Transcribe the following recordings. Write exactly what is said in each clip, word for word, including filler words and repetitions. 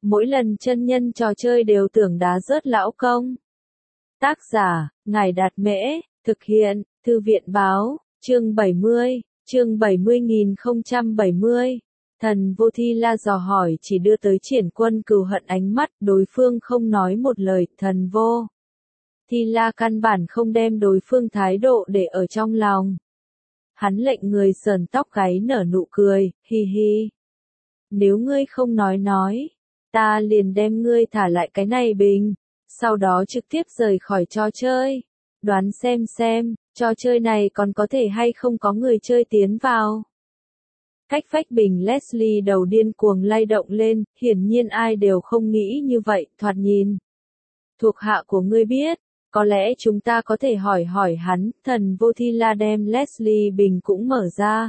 Mỗi lần chân nhân trò chơi đều tưởng đá rớt lão công. Tác giả, Ngài Đạt Mễ, thực hiện, Thư viện Báo, chương bảy mươi, chương bảy mươi nghìn không trăm bảy mươi. Thần Vô Thi La dò hỏi chỉ đưa tới Triển Quân cừu hận ánh mắt, đối phương không nói một lời, thần Vô Thi La căn bản không đem đối phương thái độ để ở trong lòng. Hắn lệnh người sờn tóc gáy nở nụ cười, hi hi. Nếu ngươi không nói nói, ta liền đem ngươi thả lại cái này bình, sau đó trực tiếp rời khỏi trò chơi. Đoán xem xem, trò chơi này còn có thể hay không có người chơi tiến vào. Cách vách bình Leslie đầu điên cuồng lay động lên, hiển nhiên ai đều không nghĩ như vậy, thoạt nhìn. Thuộc hạ của ngươi biết, có lẽ chúng ta có thể hỏi hỏi hắn, thần Vô Thi La đem Leslie bình cũng mở ra.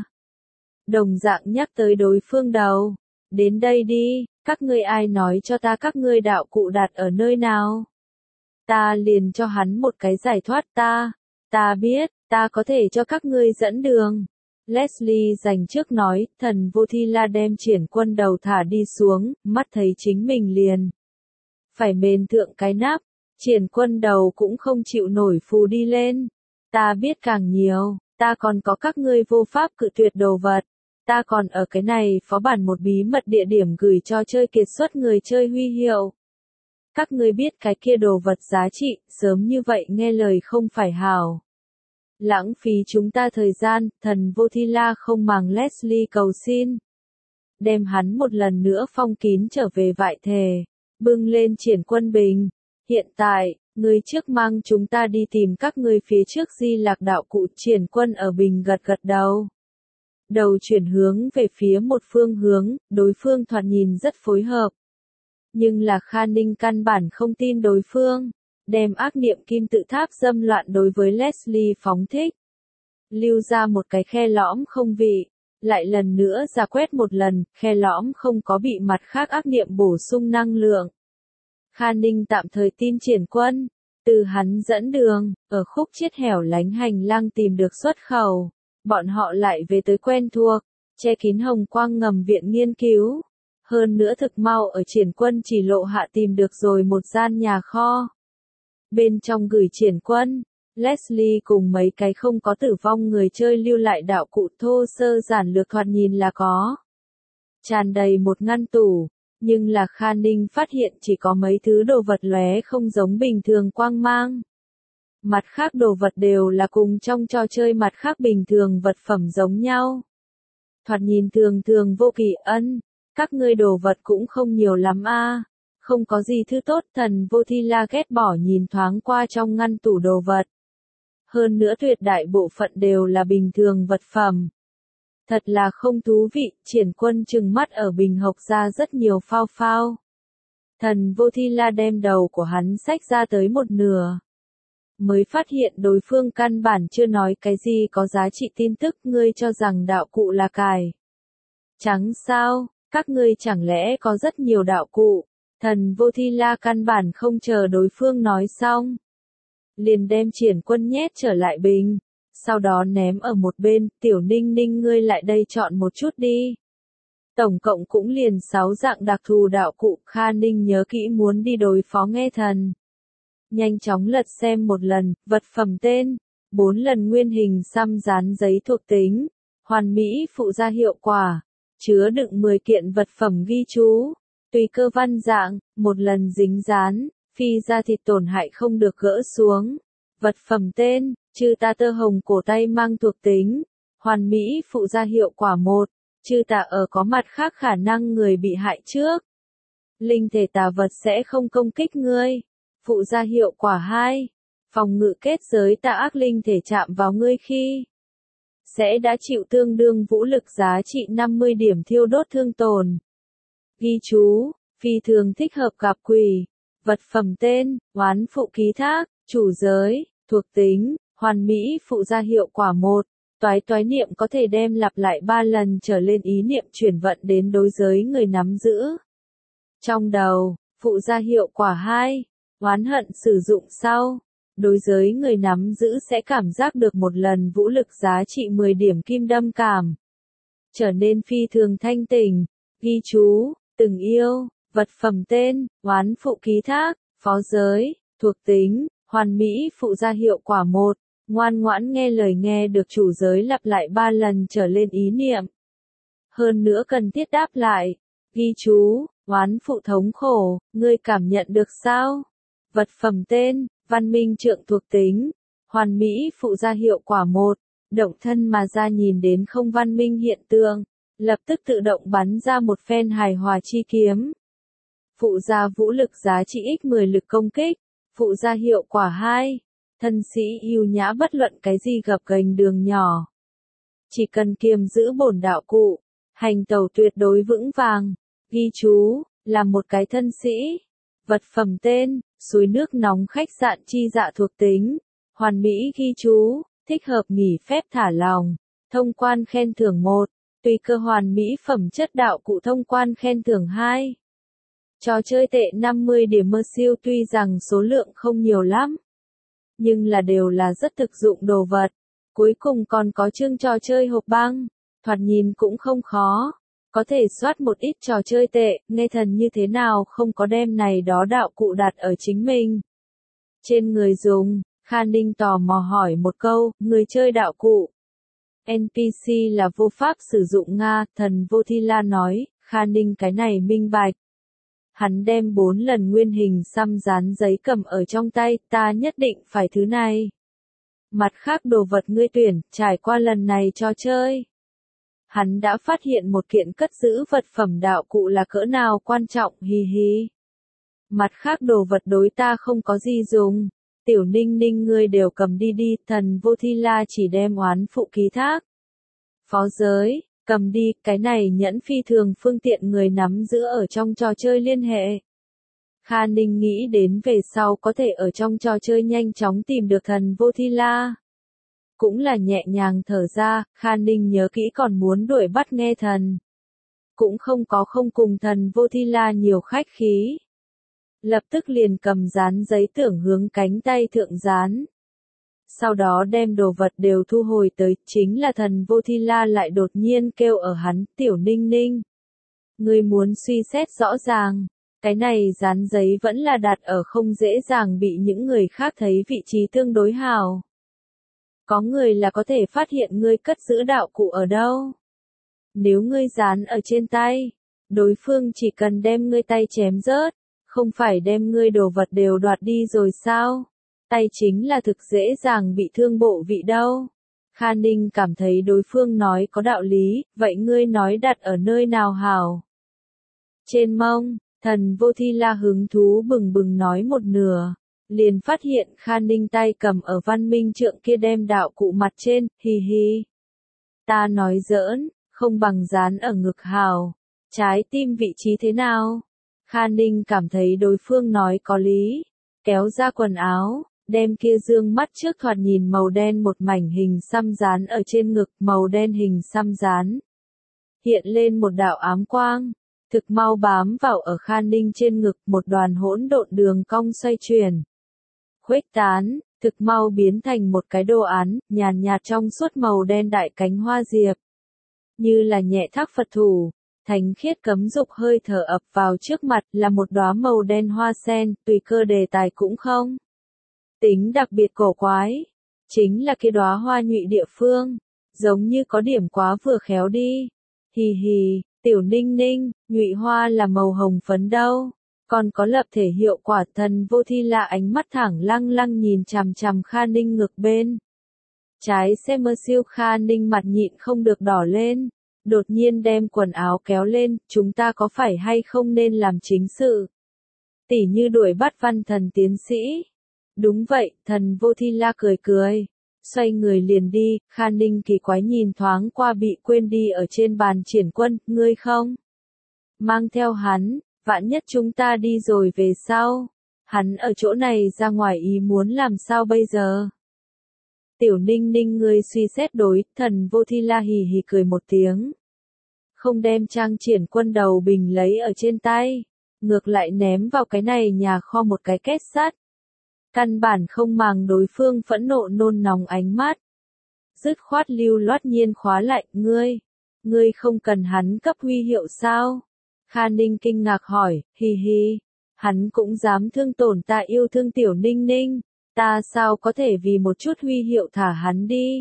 Đồng dạng nhắc tới đối phương đầu. Đến đây đi, các ngươi ai nói cho ta các ngươi đạo cụ đặt ở nơi nào? Ta liền cho hắn một cái giải thoát ta. Ta biết, ta có thể cho các ngươi dẫn đường. Leslie dành trước nói, thần Vô Thi La đem Triển Quân đầu thả đi xuống, mắt thấy chính mình liền. Phải mền thượng cái nắp, Triển Quân đầu cũng không chịu nổi phù đi lên. Ta biết càng nhiều, ta còn có các ngươi vô pháp cự tuyệt đồ vật. Ta còn ở cái này phó bản một bí mật địa điểm gửi cho chơi kiệt xuất người chơi huy hiệu. Các ngươi biết cái kia đồ vật giá trị, sớm như vậy nghe lời không phải hảo. Lãng phí chúng ta thời gian, thần Vô Thi La không màng Leslie cầu xin. Đem hắn một lần nữa phong kín trở về vại thề, bưng lên Triển Quân bình. Hiện tại, ngươi trước mang chúng ta đi tìm các ngươi phía trước Di Lạc đạo cụ. Triển Quân ở bình gật gật đầu. Đầu chuyển hướng về phía một phương hướng, đối phương thoạt nhìn rất phối hợp. Nhưng là Kha Ninh căn bản không tin đối phương, đem ác niệm kim tự tháp dâm loạn đối với Leslie phóng thích. Lưu ra một cái khe lõm không vị, lại lần nữa ra quét một lần, khe lõm không có bị mặt khác ác niệm bổ sung năng lượng. Kha Ninh tạm thời tin Triển Quân, từ hắn dẫn đường, ở khúc chiết hẻo lánh hành lang tìm được xuất khẩu. Bọn họ lại về tới quen thuộc, che kín hồng quang ngầm viện nghiên cứu. Hơn nữa thực mau ở Triển Quân chỉ lộ hạ tìm được rồi một gian nhà kho. Bên trong gửi Triển Quân, Leslie cùng mấy cái không có tử vong người chơi lưu lại đạo cụ thô sơ giản lược thoạt nhìn là có. Tràn đầy một ngăn tủ, nhưng là Kha Ninh phát hiện chỉ có mấy thứ đồ vật lóe không giống bình thường quang mang. Mặt khác đồ vật đều là cùng trong trò chơi mặt khác bình thường vật phẩm giống nhau. Thoạt nhìn thường thường vô kỳ ân, các ngươi đồ vật cũng không nhiều lắm a, không có gì thứ tốt. Thần Vô Thi La ghét bỏ nhìn thoáng qua trong ngăn tủ đồ vật. Hơn nữa tuyệt đại bộ phận đều là bình thường vật phẩm. Thật là không thú vị, Triển Quân trừng mắt ở bình hộc ra rất nhiều phao phao. Thần Vô Thi La đem đầu của hắn xách ra tới một nửa. Mới phát hiện đối phương căn bản chưa nói cái gì có giá trị tin tức. Ngươi cho rằng đạo cụ là cải trắng sao, các ngươi chẳng lẽ có rất nhiều đạo cụ. Thần Vô Thi La căn bản không chờ đối phương nói xong, liền đem Triển Quân nhét trở lại bình, sau đó ném ở một bên. Tiểu Ninh Ninh ngươi lại đây chọn một chút đi. Tổng cộng cũng liền sáu dạng đặc thù đạo cụ. Kha Ninh nhớ kỹ muốn đi đối phó nghe thần. Nhanh chóng lật xem một lần, vật phẩm tên, bốn lần nguyên hình xăm dán giấy thuộc tính, hoàn mỹ phụ gia hiệu quả, chứa đựng mười kiện vật phẩm ghi chú, tùy cơ văn dạng, một lần dính dán, phi da thịt tổn hại không được gỡ xuống. Vật phẩm tên, chư tà tơ hồng cổ tay mang thuộc tính, hoàn mỹ phụ gia hiệu quả một, chư tà ở có mặt khác khả năng người bị hại trước. Linh thể tà vật sẽ không công kích ngươi. Phụ gia hiệu quả hai, phòng ngự kết giới tà ác linh thể chạm vào ngươi khi sẽ đã chịu tương đương vũ lực giá trị năm mươi điểm thiêu đốt thương tổn. Ghi chú, phi thường thích hợp gặp quỷ. Vật phẩm tên, oán phụ ký thác, chủ giới, thuộc tính, hoàn mỹ phụ gia hiệu quả một, toái toái niệm có thể đem lặp lại ba lần trở lên ý niệm chuyển vận đến đối giới người nắm giữ. Trong đầu, phụ gia hiệu quả hai. Oán hận sử dụng sau, đối giới người nắm giữ sẽ cảm giác được một lần vũ lực giá trị mười điểm kim đâm cảm. Trở nên phi thường thanh tỉnh. Ghi chú, từng yêu, Vật phẩm tên, oán phụ ký thác, phó giới, thuộc tính, hoàn mỹ phụ gia hiệu quả một. Ngoan ngoãn nghe lời nghe được chủ giới lặp lại ba lần trở lên ý niệm. Hơn nữa cần thiết đáp lại. Ghi chú, oán phụ thống khổ, ngươi cảm nhận được sao? Vật phẩm tên, văn minh trượng thuộc tính, hoàn mỹ phụ gia hiệu quả một. Động thân mà ra nhìn đến không văn minh hiện tượng, lập tức tự động bắn ra một phen hài hòa chi kiếm. Phụ gia vũ lực giá trị nhân mười lực công kích, phụ gia hiệu quả hai. Thân sĩ yêu nhã bất luận cái gì gập ghềnh đường nhỏ. Chỉ cần kiềm giữ bổn đạo cụ, hành tẩu tuyệt đối vững vàng. Ghi chú, là một cái thân sĩ. Vật phẩm tên, suối nước nóng khách sạn chi dạ thuộc tính. Hoàn mỹ ghi chú, thích hợp nghỉ phép thả lòng. Thông quan khen thưởng một, tùy cơ hoàn mỹ phẩm chất đạo cụ thông quan khen thưởng hai. Trò chơi tệ năm mươi điểm mơ siêu tuy rằng số lượng không nhiều lắm, nhưng là đều là rất thực dụng đồ vật. Cuối cùng còn có chương trò chơi hộp băng, thoạt nhìn cũng không khó. Có thể soát một ít trò chơi tệ, nghe thần như thế nào không có đem này đó đạo cụ đặt ở chính mình. Trên người dùng, Kha Ninh tò mò hỏi một câu, người chơi đạo cụ. en pê xê là vô pháp sử dụng Nga, thần vô thi la nói, Kha Ninh cái này minh bạch. Hắn đem bốn lần nguyên hình xăm dán giấy cầm ở trong tay, ta nhất định phải thứ này. Mặt khác đồ vật ngươi tuyển, trải qua lần này cho chơi. Hắn đã phát hiện một kiện cất giữ vật phẩm đạo cụ là cỡ nào quan trọng, hì hì. Mặt khác đồ vật đối ta không có gì dùng. Tiểu Ninh Ninh ngươi đều cầm đi đi, thần vô thi la chỉ đem oán phụ ký thác. Phó giới, cầm đi, cái này nhẫn phi thường phương tiện người nắm giữ ở trong trò chơi liên hệ. Kha Ninh nghĩ đến về sau có thể ở trong trò chơi nhanh chóng tìm được thần vô thi la. Cũng là nhẹ nhàng thở ra, Kha Ninh nhớ kỹ còn muốn đuổi bắt nghe thần. Cũng không có không cùng thần vô thi la nhiều khách khí. Lập tức liền cầm dán giấy tưởng hướng cánh tay thượng dán. Sau đó đem đồ vật đều thu hồi tới, chính là thần vô thi la lại đột nhiên kêu ở hắn, Tiểu Ninh Ninh. Ngươi muốn suy xét rõ ràng, cái này dán giấy vẫn là đặt ở không dễ dàng bị những người khác thấy vị trí tương đối hào. Có người là có thể phát hiện ngươi cất giữ đạo cụ ở đâu. Nếu ngươi dán ở trên tay, đối phương chỉ cần đem ngươi tay chém rớt, không phải đem ngươi đồ vật đều đoạt đi rồi sao? Tay chính là thực dễ dàng bị thương bộ vị đâu. Kha Ninh cảm thấy đối phương nói có đạo lý, vậy ngươi nói đặt ở nơi nào hảo? Trên mông, thần vô thi la hứng thú bừng bừng nói một nửa, liền phát hiện Kha Ninh tay cầm ở văn minh trượng kia đem đạo cụ mặt trên, hì hì. Ta nói giỡn, không bằng dán ở ngực hảo. Trái tim vị trí thế nào? Kha Ninh cảm thấy đối phương nói có lý, kéo ra quần áo, đem kia dương mắt trước thoạt nhìn màu đen một mảnh hình xăm dán ở trên ngực, màu đen hình xăm dán. Hiện lên một đạo ám quang, thực mau bám vào ở Kha Ninh trên ngực, một đoàn hỗn độn đường cong xoay chuyển. Khuếch tán, thực mau biến thành một cái đồ án, nhàn nhạt trong suốt màu đen đại cánh hoa diệp. Như là nhẹ thác Phật thủ. Thánh khiết cấm dục hơi thở ập vào trước mặt là một đóa màu đen hoa sen, tùy cơ đề tài cũng không. Tính đặc biệt cổ quái, chính là cái đóa hoa nhụy địa phương, giống như có điểm quá vừa khéo đi. Hì hì, Tiểu Ninh Ninh, nhụy hoa là màu hồng phấn đâu, còn có lập thể hiệu quả. Thần vô thi la ánh mắt thẳng lăng lăng nhìn chằm chằm Kha Ninh ngực bên. Trái xem mơ siêu Kha Ninh mặt nhịn không được đỏ lên. Đột nhiên đem quần áo kéo lên, chúng ta có phải hay không nên làm chính sự? Tỉ như đuổi bắt văn thần tiến sĩ. Đúng vậy, thần vô thi la cười cười. Xoay người liền đi, Kha Ninh kỳ quái nhìn thoáng qua bị quên đi ở trên bàn triển quân, ngươi không? Mang theo hắn, vạn nhất chúng ta đi rồi về sau. Hắn ở chỗ này ra ngoài ý muốn làm sao bây giờ? Tiểu Ninh Ninh ngươi suy xét đối, thần vô thi la hì hì cười một tiếng. Không đem trang triển quân đầu bình lấy ở trên tay, ngược lại ném vào cái này nhà kho một cái két sắt. Căn bản không màng đối phương phẫn nộ nôn nóng ánh mắt. Dứt khoát lưu loát nhiên khóa lại, ngươi, ngươi không cần hắn cấp huy hiệu sao? Kha Ninh kinh ngạc hỏi, hi hi, hắn cũng dám thương tổn ta yêu thương tiểu Ninh Ninh, ta sao có thể vì một chút huy hiệu thả hắn đi.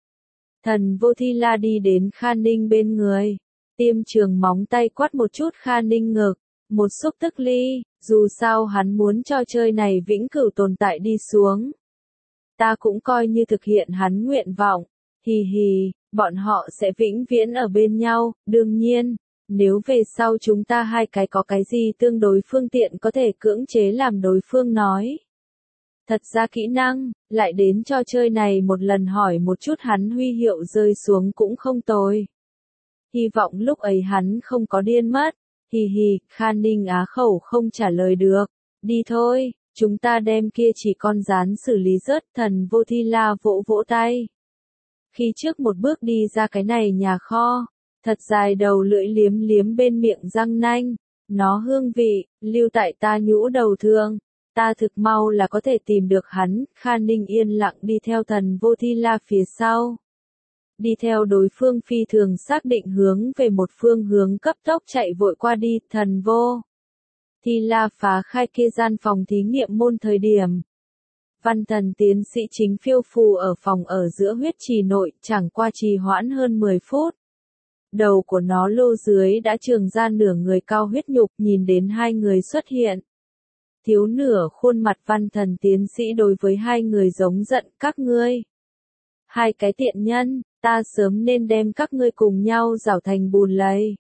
Thần Vô Thi La đi đến Kha Ninh bên người, tiêm trường móng tay quát một chút Kha Ninh ngực, một xúc tức ly, dù sao hắn muốn cho chơi này vĩnh cửu tồn tại đi xuống. Ta cũng coi như thực hiện hắn nguyện vọng, hì hì, bọn họ sẽ vĩnh viễn ở bên nhau, đương nhiên, nếu về sau chúng ta hai cái có cái gì tương đối phương tiện có thể cưỡng chế làm đối phương nói. Thật ra kỹ năng, lại đến cho chơi này một lần hỏi một chút hắn huy hiệu rơi xuống cũng không tồi. Hy vọng lúc ấy hắn không có điên mất, hì hì, Kha Ninh á khẩu không trả lời được, đi thôi. Chúng ta đem kia chỉ con rán xử lý rớt. Thần Vô Thi La vỗ vỗ tay. Khi trước một bước đi ra cái này nhà kho, thật dài đầu lưỡi liếm liếm bên miệng răng nanh, nó hương vị, lưu tại ta nhũ đầu thương, ta thực mau là có thể tìm được hắn. Kha Ninh yên lặng đi theo Thần Vô Thi La phía sau. Đi theo đối phương phi thường xác định hướng về một phương hướng cấp tốc chạy vội qua đi. Thần Vô Thi La phá khai kia gian phòng thí nghiệm môn thời điểm. Văn Thần tiến sĩ chính phiêu phù ở phòng ở giữa huyết trì nội, chẳng qua trì hoãn hơn mười phút. Đầu của nó lô dưới đã trường ra nửa người cao huyết nhục, nhìn đến hai người xuất hiện. Thiếu nửa khuôn mặt Văn Thần tiến sĩ đối với hai người giống giận, các ngươi. Hai cái tiện nhân, ta sớm nên đem các ngươi cùng nhau rảo thành bùn lầy.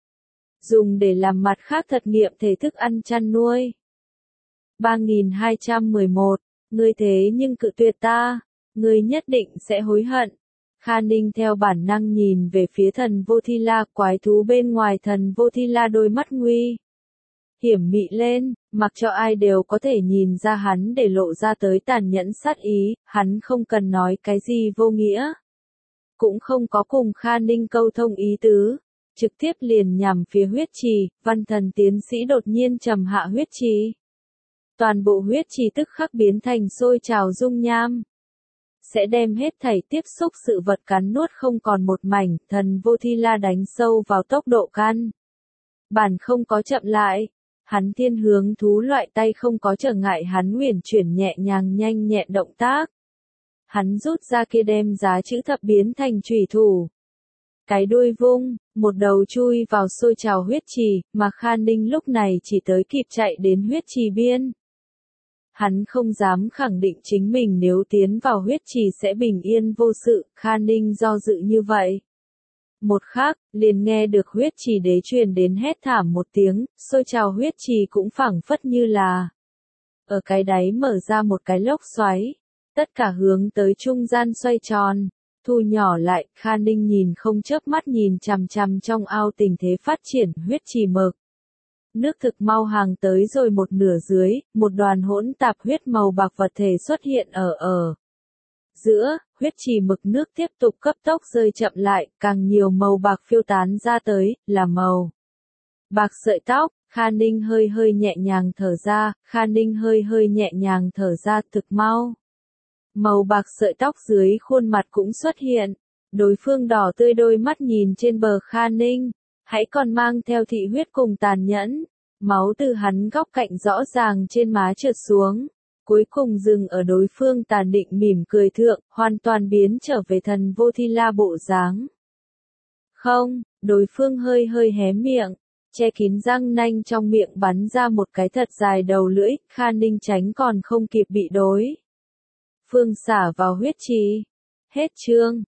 Dùng để làm mặt khác thật nghiệm thể thức ăn chăn nuôi. ba nghìn hai trăm mười một, ngươi thế nhưng cự tuyệt ta, ngươi nhất định sẽ hối hận. Kha Ninh theo bản năng nhìn về phía Thần Vô Thi La, quái thú bên ngoài Thần Vô Thi La đôi mắt nguy hiểm mị lên, mặc cho ai đều có thể nhìn ra hắn để lộ ra tới tàn nhẫn sát ý, hắn không cần nói cái gì vô nghĩa. Cũng không có cùng Kha Ninh câu thông ý tứ. Trực tiếp liền nhằm phía huyết trì. Văn Thần tiến sĩ đột nhiên trầm hạ huyết trì. Toàn bộ huyết trì tức khắc biến thành sôi trào dung nham. Sẽ đem hết thảy tiếp xúc sự vật cắn nuốt không còn một mảnh. Thần Vô Thi La đánh sâu vào tốc độ căn bản không có chậm lại. Hắn thiên hướng thú loại tay không có trở ngại hắn uyển chuyển nhẹ nhàng nhanh nhẹn động tác. Hắn rút ra kia đem giá chữ thập biến thành chủy thủ. Cái đuôi vung, một đầu chui vào sôi trào huyết trì, mà Kha Ninh lúc này chỉ tới kịp chạy đến huyết trì biên. Hắn không dám khẳng định chính mình nếu tiến vào huyết trì sẽ bình yên vô sự, Kha Ninh do dự như vậy. Một khắc, liền nghe được huyết trì đế truyền đến hét thảm một tiếng, sôi trào huyết trì cũng phảng phất như là ở cái đáy mở ra một cái lốc xoáy, tất cả hướng tới trung gian xoay tròn. Thu nhỏ lại, Kha Ninh nhìn không chớp mắt nhìn chằm chằm trong ao tình thế phát triển huyết trì mực. Nước thực mau hàng tới rồi một nửa dưới, một đoàn hỗn tạp huyết màu bạc vật thể xuất hiện ở ở giữa, huyết trì mực nước tiếp tục cấp tốc rơi chậm lại, càng nhiều màu bạc phiêu tán ra tới, là màu bạc sợi tóc. Kha Ninh hơi hơi nhẹ nhàng thở ra, Kha Ninh hơi hơi nhẹ nhàng thở ra thực mau. Màu bạc sợi tóc dưới khuôn mặt cũng xuất hiện. Đối phương đỏ tươi đôi mắt nhìn trên bờ Kha Ninh, hãy còn mang theo thị huyết cùng tàn nhẫn. Máu từ hắn góc cạnh rõ ràng trên má trượt xuống, cuối cùng dừng ở đối phương tàn định mỉm cười thượng, hoàn toàn biến trở về Thần Vô Thi La bộ dáng. Không, đối phương hơi hơi hé miệng, che kín răng nanh trong miệng bắn ra một cái thật dài đầu lưỡi, Kha Ninh tránh còn không kịp bị đối phương xả vào huyết trì. Hết chương.